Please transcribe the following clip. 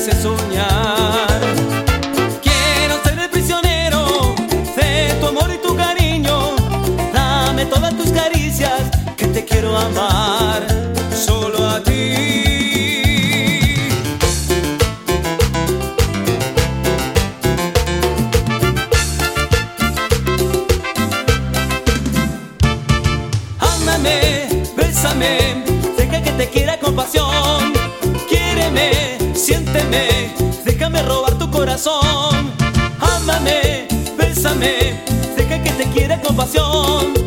hace soñar. Quiero ser el prisionero de tu amor y tu cariño. Dame todas tus caricias, que te quiero amar solo a ti. Bésame, deja que te quiera con pasión. Quiéreme, siénteme, déjame robar tu corazón. Ámame, bésame, deja que te quiera con pasión.